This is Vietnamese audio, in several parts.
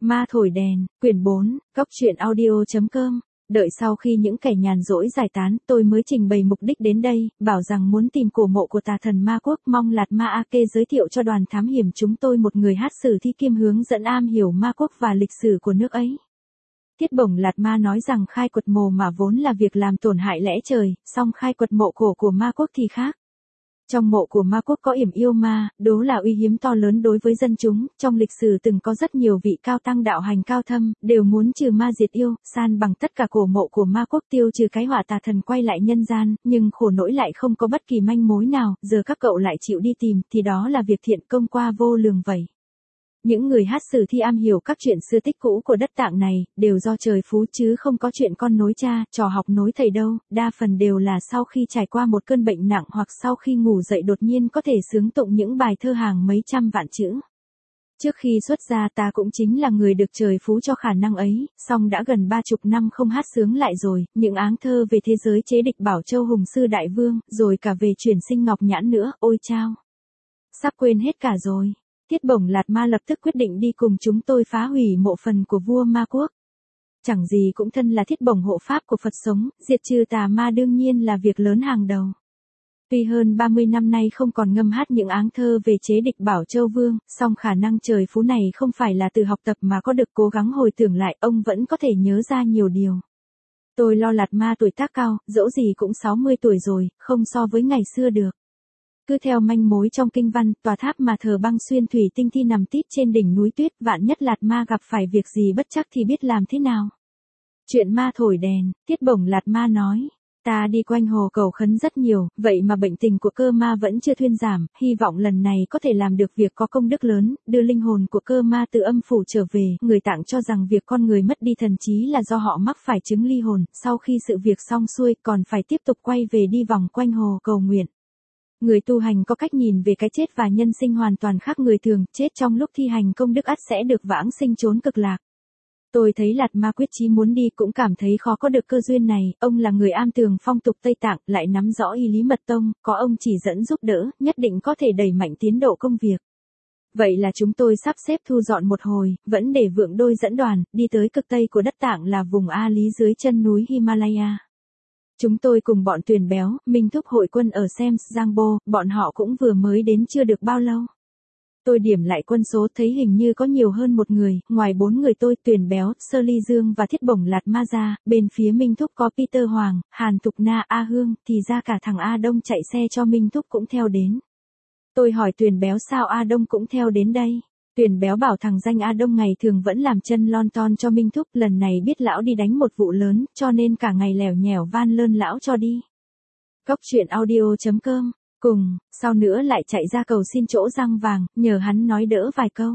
Ma thổi đèn, quyển 4, góc truyện audio.com. Đợi sau khi những kẻ nhàn rỗi giải tán, tôi mới trình bày mục đích đến đây, bảo rằng muốn tìm cổ mộ của tà thần ma quốc, mong Lạt Ma A Kê giới thiệu cho đoàn thám hiểm chúng tôi một người hát sử thi kiêm hướng dẫn am hiểu ma quốc và lịch sử của nước ấy. Thiết Bổng Lạt Ma nói rằng khai quật mồ mà vốn là việc làm tổn hại lẽ trời, song khai quật mộ cổ của ma quốc thì khác. Trong mộ của ma quốc có yểm yêu ma, đó là uy hiếm to lớn đối với dân chúng, trong lịch sử từng có rất nhiều vị cao tăng đạo hành cao thâm, đều muốn trừ ma diệt yêu, san bằng tất cả cổ mộ của ma quốc tiêu trừ cái họa tà thần quay lại nhân gian, nhưng khổ nỗi lại không có bất kỳ manh mối nào, giờ các cậu lại chịu đi tìm, thì đó là việc thiện công qua vô lường vậy. Những người hát sử thi am hiểu các chuyện xưa tích cũ của đất Tạng này, đều do trời phú chứ không có chuyện con nối cha, trò học nối thầy đâu, đa phần đều là sau khi trải qua một cơn bệnh nặng hoặc sau khi ngủ dậy đột nhiên có thể xướng tụng những bài thơ hàng mấy trăm vạn chữ. Trước khi xuất gia ta cũng chính là người được trời phú cho khả năng ấy, song đã gần 30 năm không hát sướng lại rồi, những áng thơ về thế giới chế địch Bảo Châu Hùng Sư Đại Vương, rồi cả về chuyển sinh Ngọc Nhãn nữa, ôi chao! Sắp quên hết cả rồi. Thiết Bổng Lạt Ma lập tức quyết định đi cùng chúng tôi phá hủy mộ phần của vua ma quốc. Chẳng gì cũng thân là thiết bổng hộ pháp của Phật sống, diệt trừ tà ma đương nhiên là việc lớn hàng đầu. Tuy hơn 30 năm nay không còn ngâm hát những áng thơ về chế địch Bảo Châu Vương, song khả năng trời phú này không phải là từ học tập mà có được, cố gắng hồi tưởng lại ông vẫn có thể nhớ ra nhiều điều. Tôi lo Lạt Ma tuổi tác cao, dẫu gì cũng 60 tuổi rồi, không so với ngày xưa được. Cứ theo manh mối trong kinh văn, tòa tháp mà thờ băng xuyên thủy tinh thi nằm tít trên đỉnh núi tuyết, vạn nhất Lạt Ma gặp phải việc gì bất chắc thì biết làm thế nào. Chuyện ma thổi đèn, Thiết Bổng Lạt Ma nói, ta đi quanh hồ cầu khấn rất nhiều, vậy mà bệnh tình của cơ ma vẫn chưa thuyên giảm, hy vọng lần này có thể làm được việc có công đức lớn, đưa linh hồn của cơ ma từ âm phủ trở về. Người Tạng cho rằng việc con người mất đi thần trí là do họ mắc phải chứng ly hồn, sau khi sự việc xong xuôi còn phải tiếp tục quay về đi vòng quanh hồ cầu nguyện. Người tu hành có cách nhìn về cái chết và nhân sinh hoàn toàn khác người thường, chết trong lúc thi hành công đức ắt sẽ được vãng sinh trốn cực lạc. Tôi thấy Lạt Ma quyết chí muốn đi cũng cảm thấy khó có được cơ duyên này, ông là người am tường phong tục Tây Tạng, lại nắm rõ y lý mật tông, có ông chỉ dẫn giúp đỡ, nhất định có thể đẩy mạnh tiến độ công việc. Vậy là chúng tôi sắp xếp thu dọn một hồi, vẫn để Vượng Đôi dẫn đoàn, đi tới cực Tây của đất Tạng là vùng A Lý dưới chân núi Himalaya. Chúng tôi cùng bọn Tuyền Béo, Minh Thúc hội quân ở Sems Giangbo, bọn họ cũng vừa mới đến chưa được bao lâu. Tôi điểm lại quân số thấy hình như có nhiều hơn một người, ngoài 4 người tôi, Tuyền Béo, Sơ Ly Dương và Thiết Bổng Lạt Ma ra, bên phía Minh Thúc có Peter Hoàng, Hàn Thục Na, A Hương, thì ra cả thằng A Đông chạy xe cho Minh Thúc cũng theo đến. Tôi hỏi Tuyền Béo sao A Đông cũng theo đến đây. Tuyền Béo bảo thằng danh A Đông ngày thường vẫn làm chân lon ton cho Minh Thúc, lần này biết lão đi đánh một vụ lớn, cho nên cả ngày lèo nhèo van lơn lão cho đi. Góc truyện audio.com. Cùng, sau nữa lại chạy ra cầu xin chỗ Răng Vàng, nhờ hắn nói đỡ vài câu.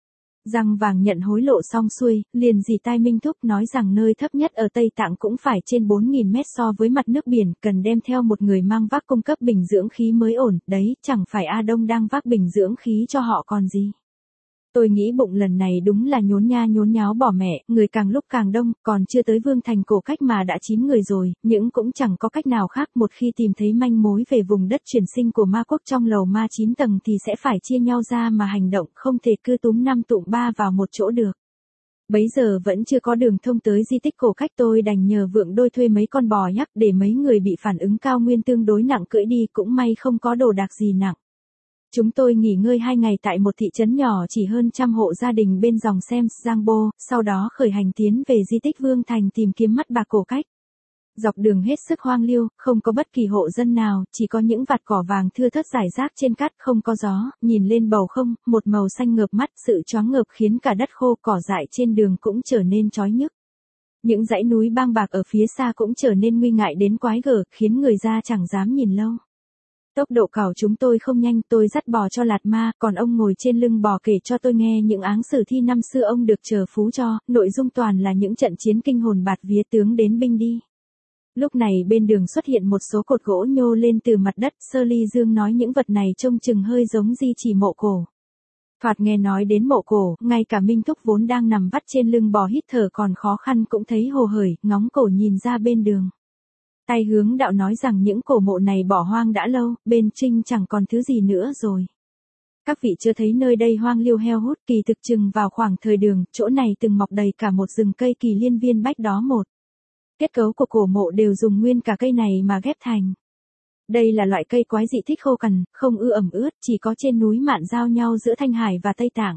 Răng Vàng nhận hối lộ xong xuôi, liền dì tai Minh Thúc nói rằng nơi thấp nhất ở Tây Tạng cũng phải trên 4.000 mét so với mặt nước biển, cần đem theo một người mang vác cung cấp bình dưỡng khí mới ổn, đấy, chẳng phải A Đông đang vác bình dưỡng khí cho họ còn gì. Tôi nghĩ bụng lần này đúng là nhốn nha nhốn nháo bỏ mẹ, người càng lúc càng đông, còn chưa tới Vương Thành Cổ Cách mà đã 9 người rồi, nhưng cũng chẳng có cách nào khác, một khi tìm thấy manh mối về vùng đất chuyển sinh của ma quốc trong lầu ma 9 tầng thì sẽ phải chia nhau ra mà hành động, không thể cứ túm 5 tụm 3 vào một chỗ được. Bấy giờ vẫn chưa có đường thông tới di tích Cổ Cách, tôi đành nhờ Vượng Đôi thuê mấy con bò nhắc để mấy người bị phản ứng cao nguyên tương đối nặng cưỡi đi, cũng may không có đồ đạc gì nặng. Chúng tôi nghỉ ngơi 2 ngày tại một thị trấn nhỏ chỉ hơn 100 hộ gia đình bên dòng Sems Giangbo, sau đó khởi hành tiến về di tích Vương Thành tìm kiếm mắt bạc Cổ Cách. Dọc đường hết sức hoang liêu, không có bất kỳ hộ dân nào, chỉ có những vạt cỏ vàng thưa thớt rải rác trên cát, không có gió, nhìn lên bầu không, một màu xanh ngợp mắt, sự choáng ngợp khiến cả đất khô, cỏ dại trên đường cũng trở nên chói nhức. Những dãy núi bang bạc ở phía xa cũng trở nên nguy ngại đến quái gở, khiến người ra chẳng dám nhìn lâu. Tốc độ cào chúng tôi không nhanh, tôi dắt bò cho Lạt Ma, còn ông ngồi trên lưng bò kể cho tôi nghe những áng sử thi năm xưa ông được trời phú cho, nội dung toàn là những trận chiến kinh hồn bạt vía, tướng đến binh đi. Lúc này bên đường xuất hiện một số cột gỗ nhô lên từ mặt đất, Sơ Ly Dương nói những vật này trông chừng hơi giống di chỉ mộ cổ. Thoạt nghe nói đến mộ cổ, ngay cả Minh Thúc vốn đang nằm vắt trên lưng bò hít thở còn khó khăn cũng thấy hồ hởi, ngóng cổ nhìn ra bên đường. Tay hướng đạo nói rằng những cổ mộ này bỏ hoang đã lâu, bên Trinh chẳng còn thứ gì nữa rồi. Các vị chưa thấy nơi đây hoang liêu heo hút, kỳ thực chừng vào khoảng thời Đường, chỗ này từng mọc đầy cả một rừng cây kỳ liên viên bách đó một. Kết cấu của cổ mộ đều dùng nguyên cả cây này mà ghép thành. Đây là loại cây quái dị thích khô cằn, không ưa ẩm ướt, chỉ có trên núi mạn giao nhau giữa Thanh Hải và Tây Tạng.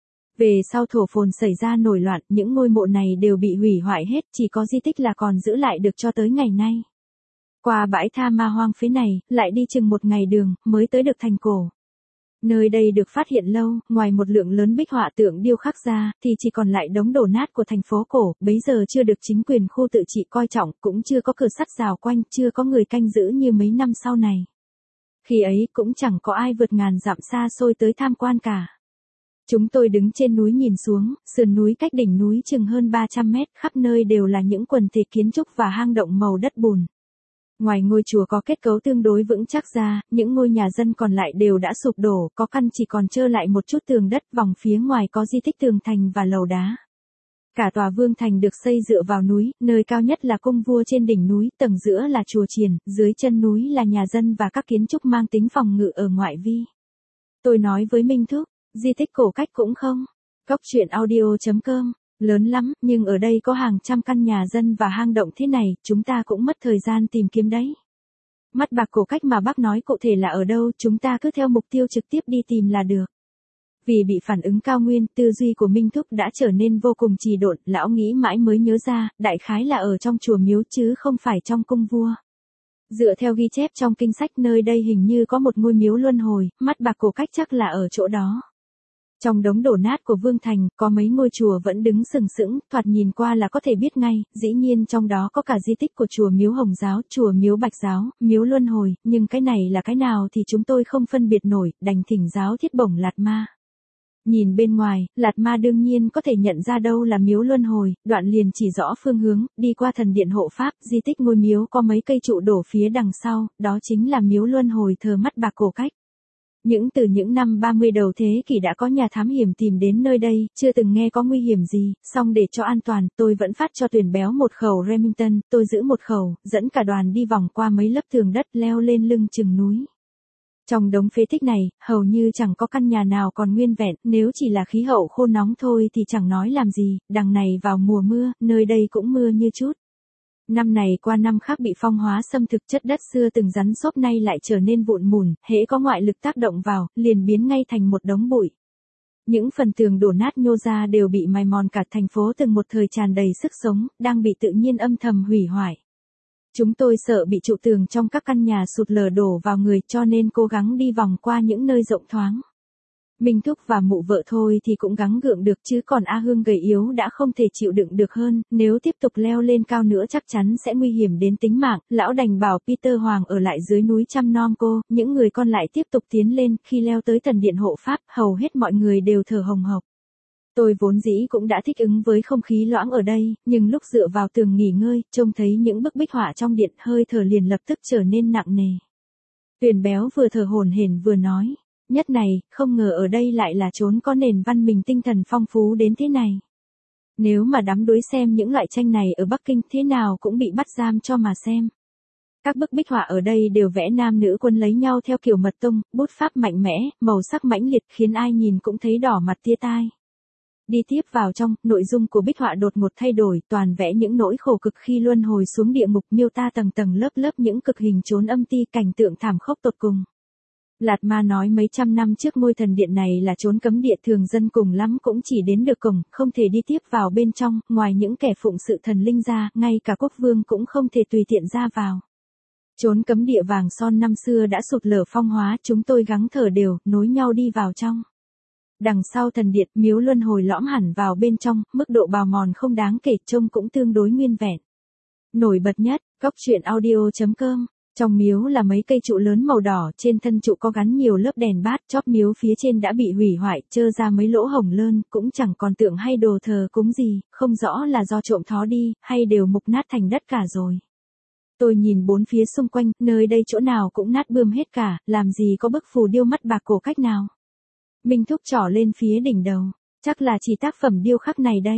Về sau thổ phồn xảy ra nổi loạn, những ngôi mộ này đều bị hủy hoại hết, chỉ có di tích là còn giữ lại được cho tới ngày nay. Qua bãi tha ma hoang phía này, lại đi chừng một ngày đường, mới tới được thành cổ. Nơi đây được phát hiện lâu, ngoài một lượng lớn bích họa tượng điêu khắc ra, thì chỉ còn lại đống đổ nát của thành phố cổ, bấy giờ chưa được chính quyền khu tự trị coi trọng, cũng chưa có cửa sắt rào quanh, chưa có người canh giữ như mấy năm sau này. Khi ấy cũng chẳng có ai vượt ngàn dặm xa xôi tới tham quan cả. Chúng tôi đứng trên núi nhìn xuống, sườn núi cách đỉnh núi chừng hơn 300 mét, khắp nơi đều là những quần thể kiến trúc và hang động màu đất bùn. Ngoài ngôi chùa có kết cấu tương đối vững chắc ra, những ngôi nhà dân còn lại đều đã sụp đổ, có căn chỉ còn trơ lại một chút tường đất, vòng phía ngoài có di tích tường thành và lầu đá. Cả tòa vương thành được xây dựa vào núi, nơi cao nhất là cung vua trên đỉnh núi, tầng giữa là chùa chiền, dưới chân núi là nhà dân và các kiến trúc mang tính phòng ngự ở ngoại vi. Tôi nói với Minh Thúc, di tích cổ cách cũng không. Góc truyện audio.com, lớn lắm, nhưng ở đây có hàng trăm căn nhà dân và hang động thế này, chúng ta cũng mất thời gian tìm kiếm đấy. Mắt bạc cổ cách mà bác nói cụ thể là ở đâu, chúng ta cứ theo mục tiêu trực tiếp đi tìm là được. Vì bị phản ứng cao nguyên, tư duy của Minh Thúc đã trở nên vô cùng trì độn, lão nghĩ mãi mới nhớ ra, đại khái là ở trong chùa miếu chứ không phải trong cung vua. Dựa theo ghi chép trong kinh sách nơi đây hình như có một ngôi miếu luân hồi, mắt bạc cổ cách chắc là ở chỗ đó. Trong đống đổ nát của Vương Thành, có mấy ngôi chùa vẫn đứng sừng sững, thoạt nhìn qua là có thể biết ngay, dĩ nhiên trong đó có cả di tích của chùa Miếu Hồng Giáo, chùa Miếu Bạch Giáo, Miếu Luân Hồi, nhưng cái này là cái nào thì chúng tôi không phân biệt nổi, đành thỉnh giáo thiết bổng Lạt Ma. Nhìn bên ngoài, Lạt Ma đương nhiên có thể nhận ra đâu là Miếu Luân Hồi, đoạn liền chỉ rõ phương hướng, đi qua thần điện hộ pháp, di tích ngôi miếu có mấy cây trụ đổ phía đằng sau, đó chính là Miếu Luân Hồi thờ mắt bạc cổ cách. Từ những năm 30 đầu thế kỷ đã có nhà thám hiểm tìm đến nơi đây, chưa từng nghe có nguy hiểm gì, song để cho an toàn, tôi vẫn phát cho Tuyển Béo một khẩu Remington, tôi giữ một khẩu, dẫn cả đoàn đi vòng qua mấy lớp tường đất leo lên lưng chừng núi. Trong đống phế tích này, hầu như chẳng có căn nhà nào còn nguyên vẹn, nếu chỉ là khí hậu khô nóng thôi thì chẳng nói làm gì, đằng này vào mùa mưa, nơi đây cũng mưa như chút. Năm này qua năm khác bị phong hóa xâm thực, chất đất xưa từng rắn xốp nay lại trở nên vụn mùn, hễ có ngoại lực tác động vào, liền biến ngay thành một đống bụi. Những phần tường đổ nát nhô ra đều bị mài mòn, cả thành phố từng một thời tràn đầy sức sống, đang bị tự nhiên âm thầm hủy hoại. Chúng tôi sợ bị trụ tường trong các căn nhà sụt lở đổ vào người, cho nên cố gắng đi vòng qua những nơi rộng thoáng. Minh Thúc và mụ vợ thôi thì cũng gắng gượng được, chứ còn A Hương gầy yếu đã không thể chịu đựng được hơn, nếu tiếp tục leo lên cao nữa chắc chắn sẽ nguy hiểm đến tính mạng, lão đành bảo Peter Hoàng ở lại dưới núi chăm nom cô, những người còn lại tiếp tục tiến lên, khi leo tới thần điện hộ pháp, hầu hết mọi người đều thở hồng hộc. Tôi vốn dĩ cũng đã thích ứng với không khí loãng ở đây, nhưng lúc dựa vào tường nghỉ ngơi, trông thấy những bức bích họa trong điện, hơi thở liền lập tức trở nên nặng nề. Tuyển Béo vừa thở hổn hển vừa nói. Nhất này, không ngờ ở đây lại là chốn có nền văn minh tinh thần phong phú đến thế này. Nếu mà đắm đuối xem những loại tranh này ở Bắc Kinh thế nào cũng bị bắt giam cho mà xem. Các bức bích họa ở đây đều vẽ nam nữ quân lấy nhau theo kiểu mật tông, bút pháp mạnh mẽ, màu sắc mãnh liệt khiến ai nhìn cũng thấy đỏ mặt tia tai. Đi tiếp vào trong, nội dung của bích họa đột ngột thay đổi, toàn vẽ những nỗi khổ cực khi luân hồi xuống địa ngục, miêu tả tầng tầng lớp lớp những cực hình chốn âm ti, cảnh tượng thảm khốc tột cùng. Lạt Ma nói mấy trăm năm trước ngôi thần điện này là chốn cấm địa, thường dân cùng lắm cũng chỉ đến được cổng, không thể đi tiếp vào bên trong, ngoài những kẻ phụng sự thần linh ra, ngay cả quốc vương cũng không thể tùy tiện ra vào. Chốn cấm địa vàng son năm xưa đã sụt lở phong hóa, chúng tôi gắng thở đều, nối nhau đi vào trong. Đằng sau thần điện, miếu luân hồi lõm hẳn vào bên trong, mức độ bào mòn không đáng kể, trông cũng tương đối nguyên vẹn. Nổi bật nhất, góc truyện audio.com. Trong miếu là mấy cây trụ lớn màu đỏ, trên thân trụ có gắn nhiều lớp đèn bát, chóp miếu phía trên đã bị hủy hoại, trơ ra mấy lỗ hổng lơn, cũng chẳng còn tượng hay đồ thờ cúng gì, không rõ là do trộm thó đi, hay đều mục nát thành đất cả rồi. Tôi nhìn bốn phía xung quanh, nơi đây chỗ nào cũng nát bươm hết cả, làm gì có bức phù điêu mắt bạc cổ cách nào. Minh Thúc trỏ lên phía đỉnh đầu, chắc là chỉ tác phẩm điêu khắc này đây.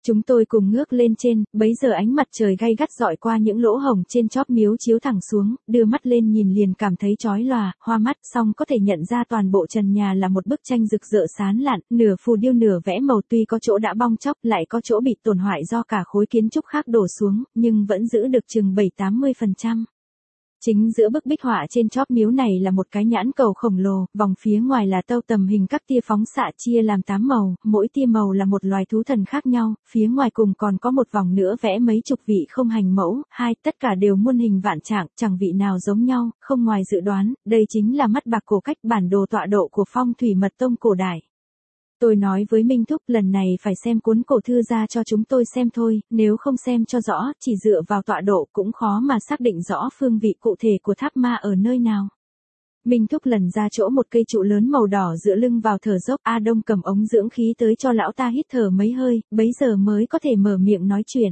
Chúng tôi cùng ngước lên trên, bấy giờ ánh mặt trời gay gắt rọi qua những lỗ hổng trên chóp miếu chiếu thẳng xuống, đưa mắt lên nhìn liền cảm thấy chói lòa, hoa mắt, song có thể nhận ra toàn bộ trần nhà là một bức tranh rực rỡ sáng lạn, nửa phù điêu nửa vẽ màu, tuy có chỗ đã bong chóc, lại có chỗ bị tổn hoại do cả khối kiến trúc khác đổ xuống, nhưng vẫn giữ được chừng 70-80%. Chính giữa bức bích họa trên chóp miếu này là một cái nhãn cầu khổng lồ, vòng phía ngoài là tâu tầm hình các tia phóng xạ chia làm 8 màu, mỗi tia màu là một loài thú thần khác nhau, phía ngoài cùng còn có một vòng nữa vẽ mấy chục vị không hành mẫu, tất cả đều muôn hình vạn trạng, chẳng vị nào giống nhau, không ngoài dự đoán, đây chính là mắt bạc cổ cách bản đồ tọa độ của phong thủy mật tông cổ đại. Tôi nói với Minh Thúc lần này phải xem cuốn cổ thư ra cho chúng tôi xem thôi, nếu không xem cho rõ, chỉ dựa vào tọa độ cũng khó mà xác định rõ phương vị cụ thể của tháp ma ở nơi nào. Minh Thúc lần ra chỗ một cây trụ lớn màu đỏ dựa lưng vào thở dốc, A Đông cầm ống dưỡng khí tới cho lão ta hít thở mấy hơi, bấy giờ mới có thể mở miệng nói chuyện.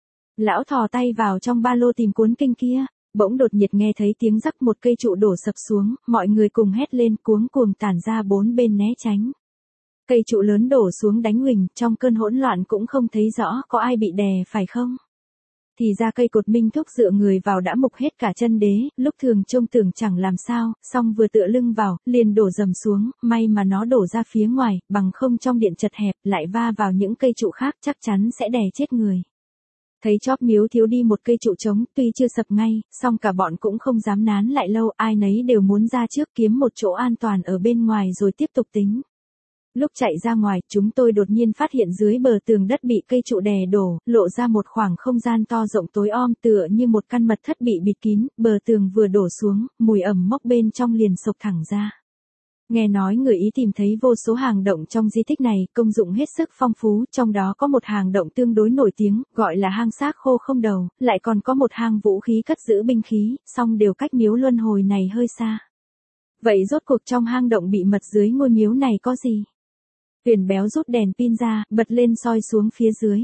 Lão thò tay vào trong ba lô tìm cuốn kinh kia, bỗng đột nhiệt nghe thấy tiếng rắc một cây trụ đổ sập xuống, mọi người cùng hét lên cuống cuồng tản ra bốn bên né tránh. Cây trụ lớn đổ xuống đánh huỳnh, trong cơn hỗn loạn cũng không thấy rõ có ai bị đè phải không? Thì ra cây cột Minh Thúc dựa người vào đã mục hết cả chân đế, lúc thường trông tưởng chẳng làm sao, song vừa tựa lưng vào, liền đổ dầm xuống, may mà nó đổ ra phía ngoài, bằng không trong điện chật hẹp, lại va vào những cây trụ khác chắc chắn sẽ đè chết người. Thấy chóp miếu thiếu đi một cây trụ trống, tuy chưa sập ngay, song cả bọn cũng không dám nán lại lâu, ai nấy đều muốn ra trước kiếm một chỗ an toàn ở bên ngoài rồi tiếp tục tính. Lúc chạy ra ngoài, chúng tôi đột nhiên phát hiện dưới bờ tường đất bị cây trụ đè đổ, lộ ra một khoảng không gian to rộng tối om tựa như một căn mật thất bị bịt kín, bờ tường vừa đổ xuống, mùi ẩm mốc bên trong liền sộc thẳng ra. Nghe nói người Ý tìm thấy vô số hang động trong di tích này, công dụng hết sức phong phú, trong đó có một hang động tương đối nổi tiếng, gọi là hang xác khô không đầu, lại còn có một hang vũ khí cất giữ binh khí, song đều cách miếu luân hồi này hơi xa. Vậy rốt cuộc trong hang động bị mật dưới ngôi miếu này có gì? Huyền Béo rút đèn pin ra, bật lên soi xuống phía dưới.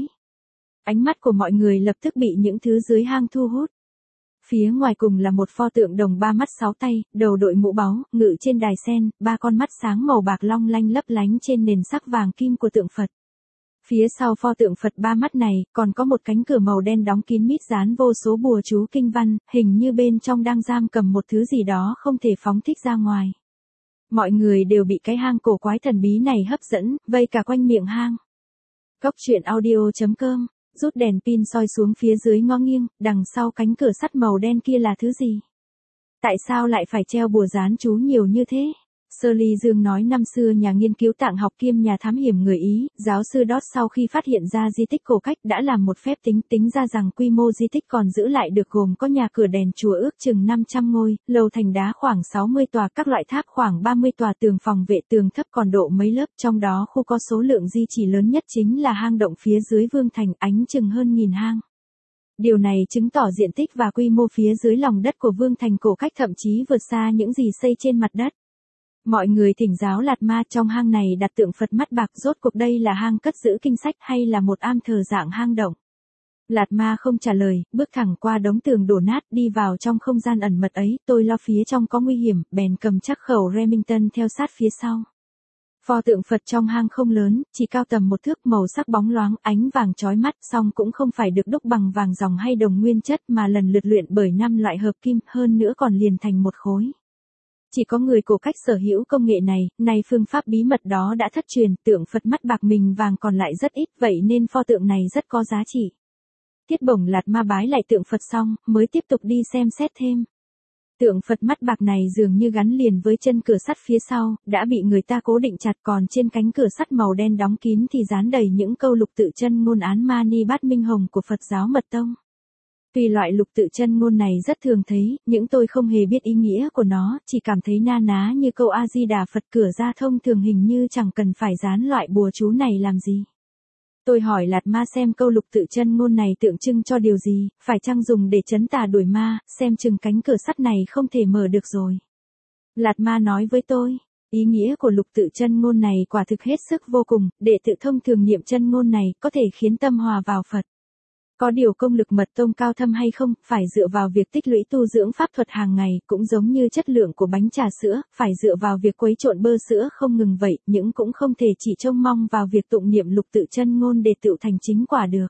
Ánh mắt của mọi người lập tức bị những thứ dưới hang thu hút. Phía ngoài cùng là một pho tượng đồng ba mắt sáu tay, đầu đội mũ báu, ngự trên đài sen, ba con mắt sáng màu bạc long lanh lấp lánh trên nền sắc vàng kim của tượng Phật. Phía sau pho tượng Phật ba mắt này, còn có một cánh cửa màu đen đóng kín mít dán vô số bùa chú kinh văn, hình như bên trong đang giam cầm một thứ gì đó không thể phóng thích ra ngoài. Mọi người đều bị cái hang cổ quái thần bí này hấp dẫn, vây cả quanh miệng hang. Goctruyện.audio.com, rút đèn pin soi xuống phía dưới ngó nghiêng, đằng sau cánh cửa sắt màu đen kia là thứ gì? Tại sao lại phải treo bùa dán chú nhiều như thế? Sơ Ly Dương nói năm xưa nhà nghiên cứu tạng học kiêm nhà thám hiểm người Ý, giáo sư Dot sau khi phát hiện ra di tích cổ cách đã làm một phép tính ra rằng quy mô di tích còn giữ lại được gồm có nhà cửa đền chùa ước chừng 500 ngôi, lầu thành đá khoảng 60 tòa, các loại tháp khoảng 30 tòa, tường phòng vệ tường thấp còn độ mấy lớp, trong đó khu có số lượng di chỉ lớn nhất chính là hang động phía dưới Vương Thành, ánh chừng hơn 1000 hang. Điều này chứng tỏ diện tích và quy mô phía dưới lòng đất của Vương Thành cổ cách thậm chí vượt xa những gì xây trên mặt đất. Mọi người thỉnh giáo Lạt Ma trong hang này đặt tượng Phật mắt bạc, rốt cuộc đây là hang cất giữ kinh sách hay là một am thờ dạng hang động? Lạt Ma không trả lời, bước thẳng qua đống tường đổ nát đi vào trong không gian ẩn mật ấy, tôi lo phía trong có nguy hiểm, bèn cầm chắc khẩu Remington theo sát phía sau. Pho tượng Phật trong hang không lớn, chỉ cao tầm 1 thước, màu sắc bóng loáng, ánh vàng chói mắt, song cũng không phải được đúc bằng vàng ròng hay đồng nguyên chất mà lần lượt luyện bởi 5 loại hợp kim, hơn nữa còn liền thành một khối. Chỉ có người cổ cách sở hữu công nghệ này phương pháp bí mật đó đã thất truyền, tượng Phật mắt bạc mình vàng còn lại rất ít, vậy nên pho tượng này rất có giá trị. Tiết Bổng Lạt Ma bái lại tượng Phật xong, mới tiếp tục đi xem xét thêm. Tượng Phật mắt bạc này dường như gắn liền với chân cửa sắt phía sau, đã bị người ta cố định chặt, còn trên cánh cửa sắt màu đen đóng kín thì dán đầy những câu lục tự chân ngôn án Mani Bát Minh Hồng của Phật giáo Mật Tông. Tuy loại lục tự chân ngôn này rất thường thấy, nhưng tôi không hề biết ý nghĩa của nó, chỉ cảm thấy na ná như câu A-di-đà Phật, cửa ra thông thường hình như chẳng cần phải dán loại bùa chú này làm gì. Tôi hỏi Lạt Ma xem câu lục tự chân ngôn này tượng trưng cho điều gì, phải chăng dùng để trấn tà đuổi ma, xem chừng cánh cửa sắt này không thể mở được rồi. Lạt Ma nói với tôi, ý nghĩa của lục tự chân ngôn này quả thực hết sức vô cùng, đệ tử thông thường niệm chân ngôn này có thể khiến tâm hòa vào Phật. Có điều công lực mật tông cao thâm hay không, phải dựa vào việc tích lũy tu dưỡng pháp thuật hàng ngày, cũng giống như chất lượng của bánh trà sữa, phải dựa vào việc quấy trộn bơ sữa không ngừng vậy, nhưng cũng không thể chỉ trông mong vào việc tụng niệm lục tự chân ngôn để tựu thành chính quả được.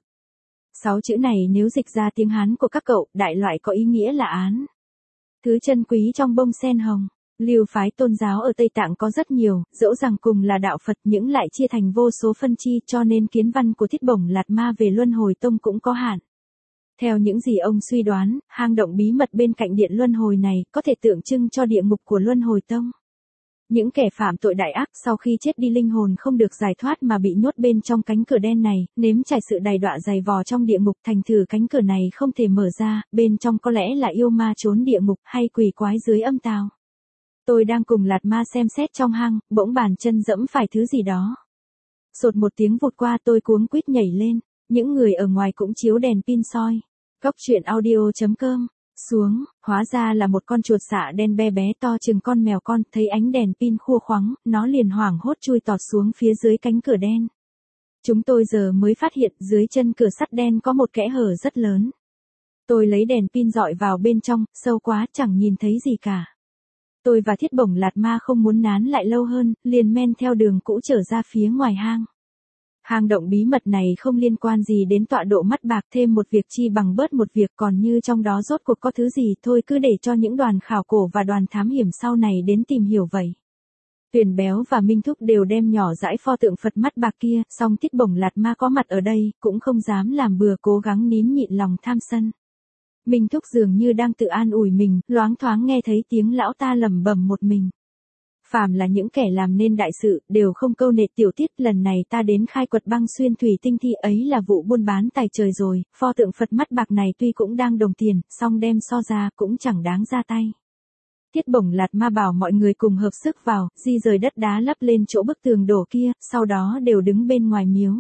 6 chữ này nếu dịch ra tiếng Hán của các cậu, đại loại có ý nghĩa là án. Thứ chân quý trong bông sen hồng. Lưu phái tôn giáo ở Tây Tạng có rất nhiều, dẫu rằng cùng là đạo Phật nhưng lại chia thành vô số phân chi, cho nên kiến văn của Thiết Bổng Lạt Ma về Luân Hồi Tông cũng có hạn. Theo những gì ông suy đoán, hang động bí mật bên cạnh điện Luân Hồi này có thể tượng trưng cho địa ngục của Luân Hồi Tông. Những kẻ phạm tội đại ác sau khi chết đi linh hồn không được giải thoát mà bị nhốt bên trong cánh cửa đen này, nếm trải sự đầy đọa dày vò trong địa ngục, thành thử cánh cửa này không thể mở ra, bên trong có lẽ là yêu ma trốn địa ngục hay quỷ quái dưới âm tào. Tôi đang cùng Lạt Ma xem xét trong hang, bỗng bàn chân dẫm phải thứ gì đó. Sột một tiếng vụt qua, tôi cuống quýt nhảy lên, những người ở ngoài cũng chiếu đèn pin soi. Cóc truyện audio.com. Xuống, hóa ra là một con chuột xạ đen bé bé to chừng con mèo con, thấy ánh đèn pin khua khoắng, nó liền hoảng hốt chui tọt xuống phía dưới cánh cửa đen. Chúng tôi giờ mới phát hiện dưới chân cửa sắt đen có một kẽ hở rất lớn. Tôi lấy đèn pin dọi vào bên trong, sâu quá chẳng nhìn thấy gì cả. Tôi và Thiết Bổng Lạt Ma không muốn nán lại lâu hơn, liền men theo đường cũ trở ra phía ngoài hang. Hang động bí mật này không liên quan gì đến tọa độ mắt bạc, thêm một việc chi bằng bớt một việc, còn như trong đó rốt cuộc có thứ gì thôi cứ để cho những đoàn khảo cổ và đoàn thám hiểm sau này đến tìm hiểu vậy. Tuyền Béo và Minh Thúc đều đem nhỏ dãi pho tượng Phật mắt bạc kia, song Thiết Bổng Lạt Ma có mặt ở đây, cũng không dám làm bừa, cố gắng nín nhịn lòng tham sân. Minh Thúc dường như đang tự an ủi mình, loáng thoáng nghe thấy tiếng lão ta lẩm bẩm một mình. Phàm là những kẻ làm nên đại sự, đều không câu nệ tiểu tiết, lần này ta đến khai quật băng xuyên thủy tinh thi ấy là vụ buôn bán tài trời rồi, pho tượng Phật mắt bạc này tuy cũng đang đồng tiền, song đem so ra cũng chẳng đáng ra tay. Thiết Bổng Lạt Ma bảo mọi người cùng hợp sức vào, di rời đất đá lấp lên chỗ bức tường đổ kia, sau đó đều đứng bên ngoài miếu.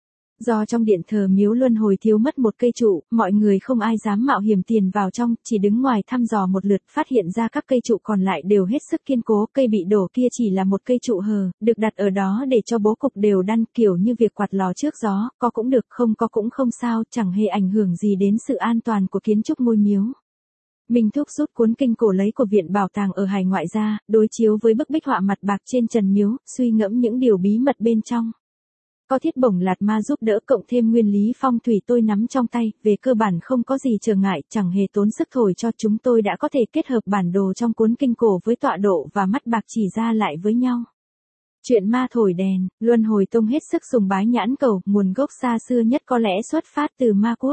Do trong điện thờ miếu Luân Hồi thiếu mất một cây trụ, mọi người không ai dám mạo hiểm tiền vào trong, chỉ đứng ngoài thăm dò một lượt, phát hiện ra các cây trụ còn lại đều hết sức kiên cố, cây bị đổ kia chỉ là một cây trụ hờ, được đặt ở đó để cho bố cục đều đặn, kiểu như việc quạt lò trước gió, có cũng được, không có cũng không sao, chẳng hề ảnh hưởng gì đến sự an toàn của kiến trúc ngôi miếu. Minh Thúc rút cuốn kinh cổ lấy của viện bảo tàng ở hải ngoại ra, đối chiếu với bức bích họa mặt bạc trên trần miếu, suy ngẫm những điều bí mật bên trong. Có Thiết Bổng Lạt Ma giúp đỡ cộng thêm nguyên lý phong thủy tôi nắm trong tay, về cơ bản không có gì trở ngại, chẳng hề tốn sức thổi cho chúng tôi đã có thể kết hợp bản đồ trong cuốn kinh cổ với tọa độ và mắt bạc chỉ ra lại với nhau. Chuyện ma thổi đèn, Luân Hồi Tông hết sức sùng bái nhãn cầu, nguồn gốc xa xưa nhất có lẽ xuất phát từ Ma Quốc.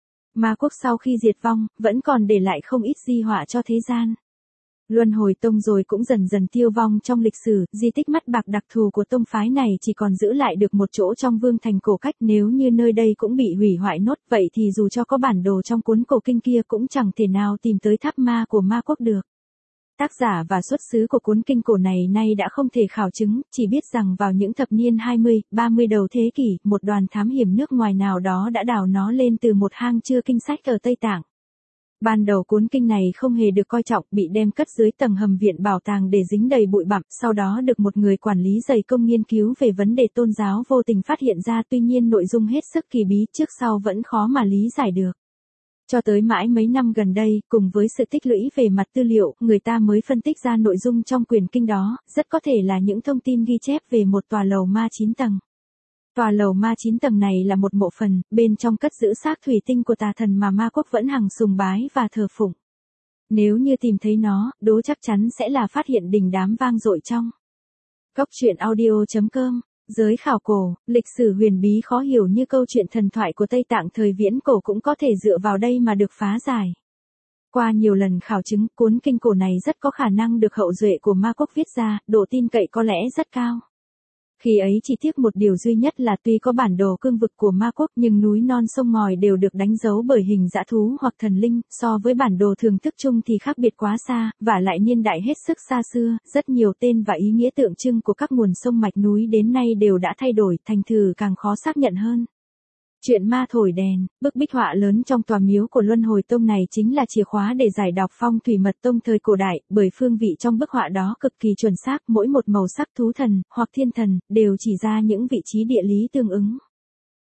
Ma Quốc sau khi diệt vong, vẫn còn để lại không ít di họa cho thế gian. Luân Hồi Tông rồi cũng dần dần tiêu vong trong lịch sử, di tích mắt bạc đặc thù của tông phái này chỉ còn giữ lại được một chỗ trong Vương Thành Cổ Cách, nếu như nơi đây cũng bị hủy hoại nốt, vậy thì dù cho có bản đồ trong cuốn cổ kinh kia cũng chẳng thể nào tìm tới tháp ma của Ma Quốc được. Tác giả và xuất xứ của cuốn kinh cổ này nay đã không thể khảo chứng, chỉ biết rằng vào những thập niên 20, 30 đầu thế kỷ, một đoàn thám hiểm nước ngoài nào đó đã đào nó lên từ một hang chưa kinh sách ở Tây Tạng. Ban đầu cuốn kinh này không hề được coi trọng, bị đem cất dưới tầng hầm viện bảo tàng để dính đầy bụi bặm, sau đó được một người quản lý dày công nghiên cứu về vấn đề tôn giáo vô tình phát hiện ra, tuy nhiên nội dung hết sức kỳ bí, trước sau vẫn khó mà lý giải được. Cho tới mãi mấy năm gần đây, cùng với sự tích lũy về mặt tư liệu, người ta mới phân tích ra nội dung trong quyển kinh đó, rất có thể là những thông tin ghi chép về một tòa lầu ma 9 tầng. Tòa lầu ma 9 tầng này là một mộ phần, bên trong cất giữ xác thủy tinh của tà thần mà Ma Quốc vẫn hằng sùng bái và thờ phụng. Nếu như tìm thấy nó, đố chắc chắn sẽ là phát hiện đình đám vang dội trong. Cóc truyện audio.com. Giới khảo cổ, lịch sử huyền bí khó hiểu như câu chuyện thần thoại của Tây Tạng thời viễn cổ cũng có thể dựa vào đây mà được phá giải. Qua nhiều lần khảo chứng, cuốn kinh cổ này rất có khả năng được hậu duệ của Ma Quốc viết ra, độ tin cậy có lẽ rất cao. Khi ấy chỉ tiếc một điều duy nhất là tuy có bản đồ cương vực của Ma Quốc nhưng núi non sông ngòi đều được đánh dấu bởi hình dã thú hoặc thần linh, so với bản đồ thường thức chung thì khác biệt quá xa, và lại niên đại hết sức xa xưa, rất nhiều tên và ý nghĩa tượng trưng của các nguồn sông mạch núi đến nay đều đã thay đổi, thành thử càng khó xác nhận hơn. Chuyện ma thổi đèn, bức bích họa lớn trong tòa miếu của Luân Hồi Tông này chính là chìa khóa để giải đọc phong thủy mật tông thời cổ đại, bởi phương vị trong bức họa đó cực kỳ chuẩn xác, mỗi một màu sắc thú thần, hoặc thiên thần, đều chỉ ra những vị trí địa lý tương ứng.